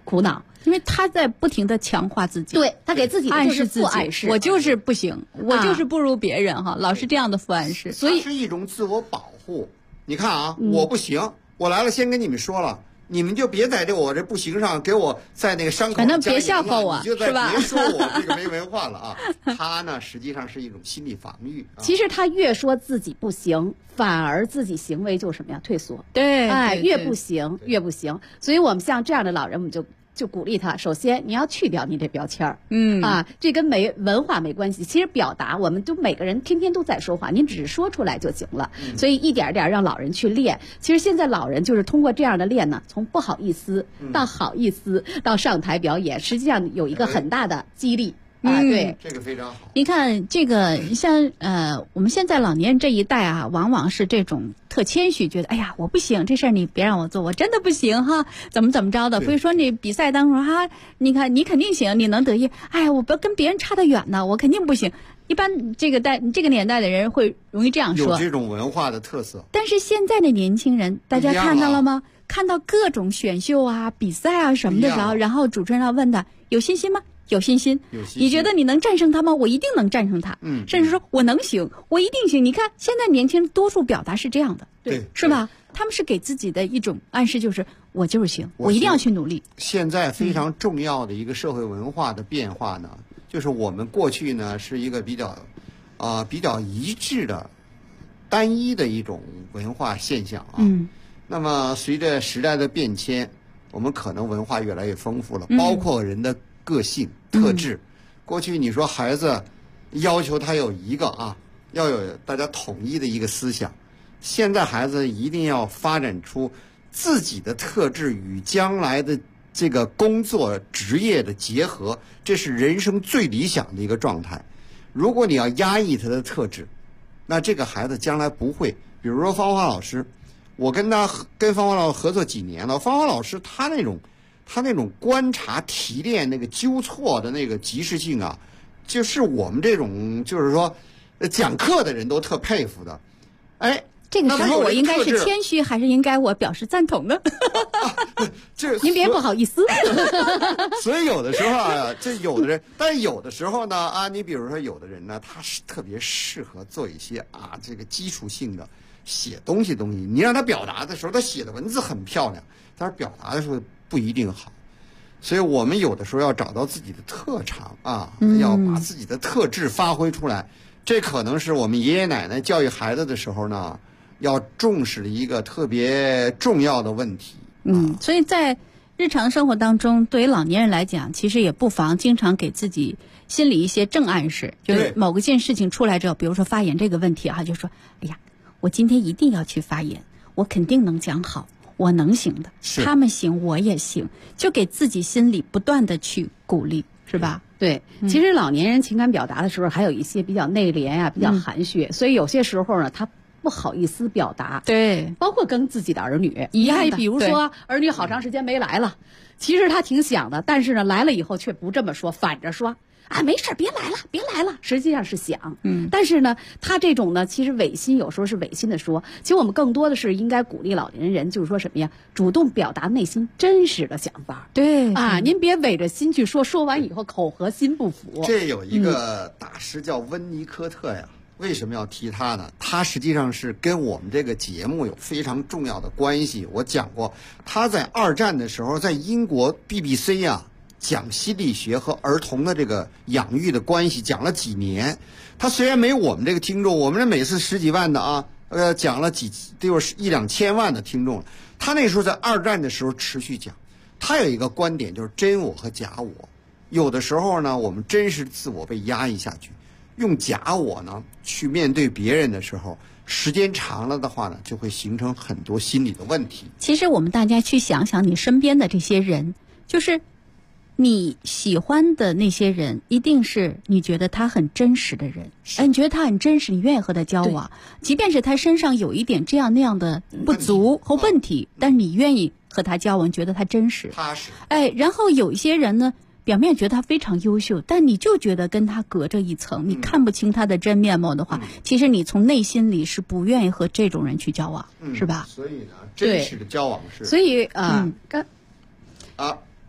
苦恼。 因为他在不停的强化自己， 对他给自己暗示自己， 暗示我就是不行，我就是不如别人哈，老是这样的负暗示， 所以是一种自我保护。你看啊，我不行，我来了先跟你们说了，你们就别在我这不行上给我在那个伤口上加盐了， 反正别笑话我， 你就在是吧？ 别说我这个没文化了啊。他呢，实际上是一种心理防御。 其实他越说自己不行，反而自己行为就什么呀？退缩。 对， 哎，越不行越不行。所以我们像这样的老人，我们就鼓励他，首先你要去掉你这标签儿，这跟文化没关系。其实表达，我们就每个人天天都在说话，你只是说出来就行了。所以一点点让老人去练。其实现在老人就是通过这样的练呢，从不好意思到好意思到上台表演，实际上有一个很大的激励。对， 这个非常好。 你看这个，像我们现在老年人这一代啊，往往是这种特谦虚，觉得哎呀我不行，这事儿你别让我做，我真的不行哈，怎么着的。所以说你比赛当中哈，你看你肯定行，你能得意，哎呀我不跟别人差得远呢，我肯定不行。一般这个年代的人会容易这样说， 有这种文化的特色。 但是现在的年轻人，大家看到了吗？看到各种选秀啊、比赛啊什么的时候，然后主持人要问他有信心吗？有信心，你觉得你能战胜他吗？我一定能战胜他。甚至说我能行，我一定行。你看现在年轻人多数表达是这样的， 对， 是吧？他们是给自己的一种暗示，就是我就是行，我一定要去努力。 现在非常重要的一个社会文化的变化呢，就是我们过去呢是一个比较一致的、单一的一种文化现象啊。那么随着时代的变迁，我们可能文化越来越丰富了，包括人的个性特质。过去你说孩子要求他有一个要有大家统一的一个思想，现在孩子一定要发展出自己的特质与将来的这个工作职业的结合，这是人生最理想的一个状态。如果你要压抑他的特质，那这个孩子将来不会。比如说芳华老师，我跟芳华老师合作几年了，芳华老师他那种观察提炼那个纠错的那个及时性啊，就是我们这种就是说讲课的人都特佩服的。哎， 这个时候我应该是谦虚还是应该我表示赞同呢？您别不好意思。 所以有的时候啊，这有的人，但有的时候呢你比如说有的人呢，他是特别适合做一些这个基础性的写东西，你让他表达的时候，他写的文字很漂亮，但是表达的时候不一定好。所以我们有的时候要找到自己的特长要把自己的特质发挥出来。这可能是我们爷爷奶奶教育孩子的时候呢，要重视的一个特别重要的问题。 所以在日常生活当中，对于老年人来讲，其实也不妨经常给自己心里一些正暗示，就是某个件事情出来之后，比如说发言这个问题就说哎呀我今天一定要去发言，我肯定能讲好，我能行的，他们行我也行，就给自己心里不断的去鼓励，是吧？ 对，其实老年人情感表达的时候还有一些比较内敛比较含蓄，所以有些时候呢他不好意思表达。 对， 包括跟自己的儿女一样的， 比如说儿女好长时间没来了，其实他挺想的，但是呢来了以后却不这么说，反着说没事别来了，实际上是想。但是呢他这种呢其实违心，有时候是违心的说。其实我们更多的是应该鼓励老年人，就是说什么呀，主动表达内心真实的想法。 对您别违着心去说，说完以后口和心不符。 这有一个大师叫温尼科特呀，为什么要提他呢？他实际上是跟我们这个节目有非常重要的关系。我讲过，他在二战的时候在英国 BBC 讲心理学和儿童的这个养育的关系，讲了几年。他虽然没有我们这个听众，我们这每次10几万的讲了得有1、2千万的听众。他那时候在二战的时候持续讲，他有一个观点就是真我和假我。有的时候呢，我们真实自我被压抑下去，用假我呢去面对别人的时候，时间长了的话呢，就会形成很多心理的问题。 其实我们大家去想想，你身边的这些人，就是你喜欢的那些人，一定是你觉得他很真实的人。你觉得他很真实，你愿意和他交往，即便是他身上有一点这样那样的不足和问题，但是你愿意和他交往，觉得他真实踏实。 然后有一些人呢，表面觉得他非常优秀，但你就觉得跟他隔着一层，你看不清他的真面目的话，其实你从内心里是不愿意和这种人去交往，是吧？ 所以呢，真实的交往是。 所以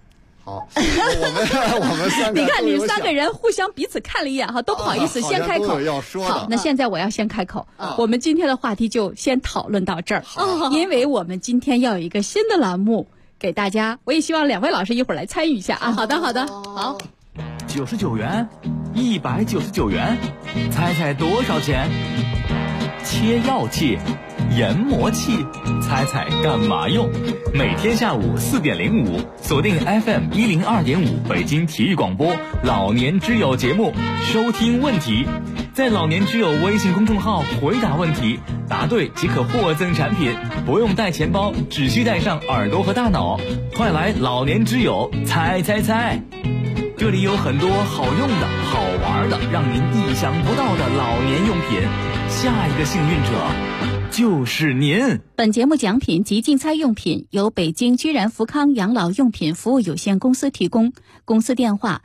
好，我们三个， 你看你们三个人互相彼此看了一眼哈，都不好意思先开口。 要说的。 好，那现在我要先开口。我们今天的话题就先讨论到这儿，因为我们今天要有一个新的栏目给大家，我也希望两位老师一会儿来参与一下啊。 好的，好。 99元，199元，猜猜多少钱？切药器、研磨器，猜猜干嘛用？每天下午4点05，锁定 FM 102.5北京体育广播老年之友节目，收听问题，在老年之友微信公众号回答问题，答对即可获赠产品，不用带钱包，只需带上耳朵和大脑。快来老年之友猜猜猜！这里有很多好用的、好玩的，让您意想不到的老年用品。下一个幸运者就是您。 本节目奖品及竞猜用品由北京居然福康养老用品服务有限公司提供，公司电话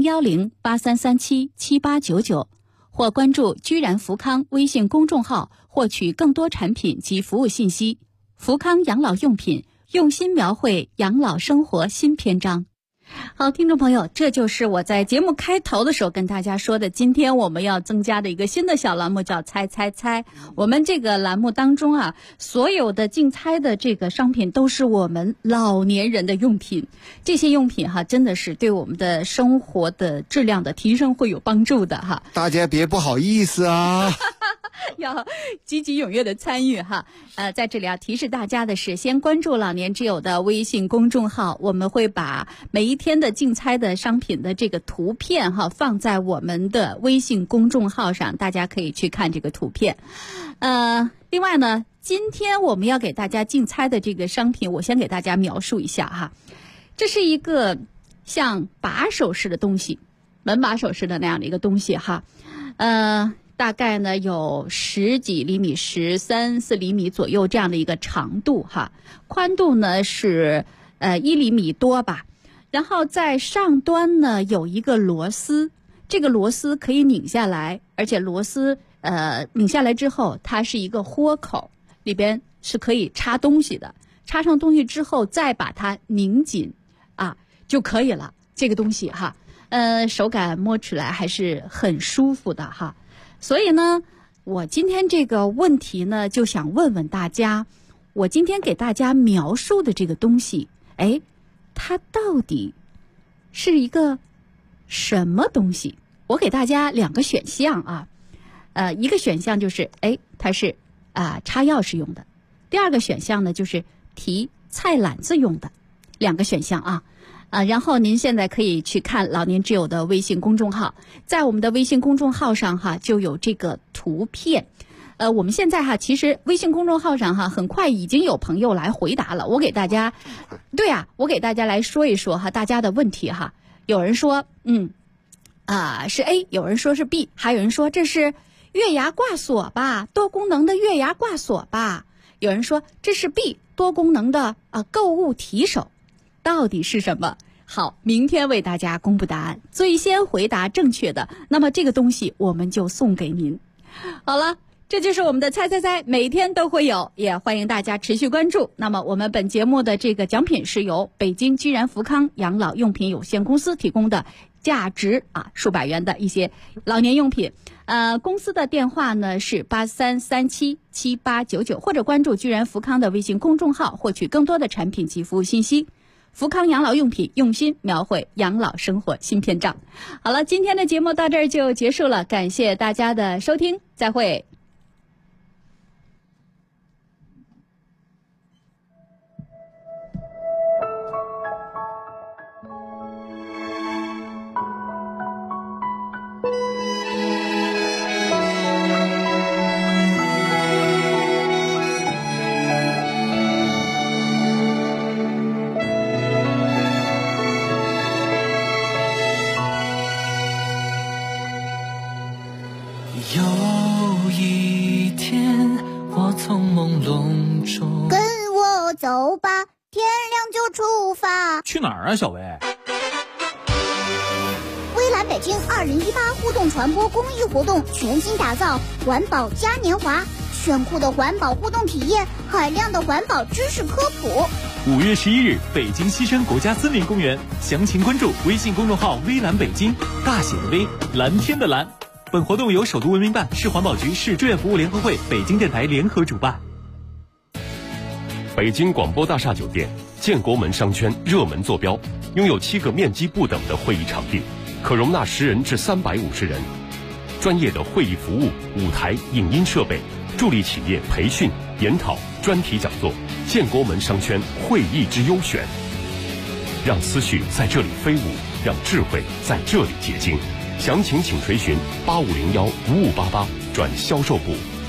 010-8337-7899，或关注居然福康微信公众号获取更多产品及服务信息。福康养老用品，用心描绘养老生活新篇章。好，听众朋友，这就是我在节目开头的时候跟大家说的，今天我们要增加的一个新的小栏目，叫猜猜猜。我们这个栏目当中啊，所有的竞猜的这个商品都是我们老年人的用品，这些用品哈，真的是对我们的生活的质量的提升会有帮助的哈。 大家别不好意思啊。 要积极踊跃的参与哈。在这里要提示大家的是，先关注老年之友的微信公众号，我们会把每一天的竞猜的商品的这个图片哈放在我们的微信公众号上，大家可以去看这个图片。另外呢，今天我们要给大家竞猜的这个商品，我先给大家描述一下哈。这是一个像把手式的东西，门把手式的那样的一个东西哈。大概呢有10几厘米、13、14厘米左右这样的一个长度哈，宽度呢是1厘米多吧。然后在上端呢有一个螺丝，这个螺丝可以拧下来，而且螺丝拧下来之后，它是一个豁口，里边是可以插东西的。插上东西之后，再把它拧紧啊就可以了。这个东西哈，手感摸起来还是很舒服的哈。所以呢，我今天这个问题呢，就想问问大家，我今天给大家描述的这个东西，它到底是一个什么东西？我给大家2个选项啊，一个选项就是，它是插钥匙用的；第2个选项呢，就是提菜篮子用的。2个选项啊。然后您现在可以去看老年之友的微信公众号，在我们的微信公众号上哈就有这个图片。我们现在哈其实微信公众号上哈很快已经有朋友来回答了，我给大家来说一说哈大家的问题哈。有人说是 A， 有人说是 B， 还有人说这是月牙挂锁吧，多功能的月牙挂锁吧。有人说这是 B， 多功能的购物提手。到底是什么？好，明天为大家公布答案，最先回答正确的，那么这个东西我们就送给您。好了，这就是我们的猜猜猜，每天都会有，也欢迎大家持续关注。那么我们本节目的这个奖品是由北京居然福康养老用品有限公司提供的，价值数百元的一些老年用品。公司的电话呢是8337-7899，或者关注居然福康的微信公众号，获取更多的产品及服务信息。福康养老用品，用心描绘养老生活新篇章。好了，今天的节目到这儿就结束了，感谢大家的收听，再会。 有一天，我从朦胧中跟我走吧，天亮就出发。 去哪儿啊，小薇？ 蔚蓝北京2018互动传播公益活动全新打造，环保嘉年华， 炫酷的环保互动体验，海量的环保知识科普。 5月11日，北京西山国家森林公园，详情关注微信公众号“微蓝北京”，大写的微，蓝天的蓝。本活动由首都文明办、市环保局、市志愿服务联合会、北京电台联合主办。 北京广播大厦酒店建国门商圈热门坐标，拥有7个面积不等的会议场地，可容纳10人至350人。专业的会议服务、舞台、影音设备，助力企业培训、研讨、专题讲座。建国门商圈会议之优选，让思绪在这里飞舞，让智慧在这里结晶。详情请垂询85015588转销售部。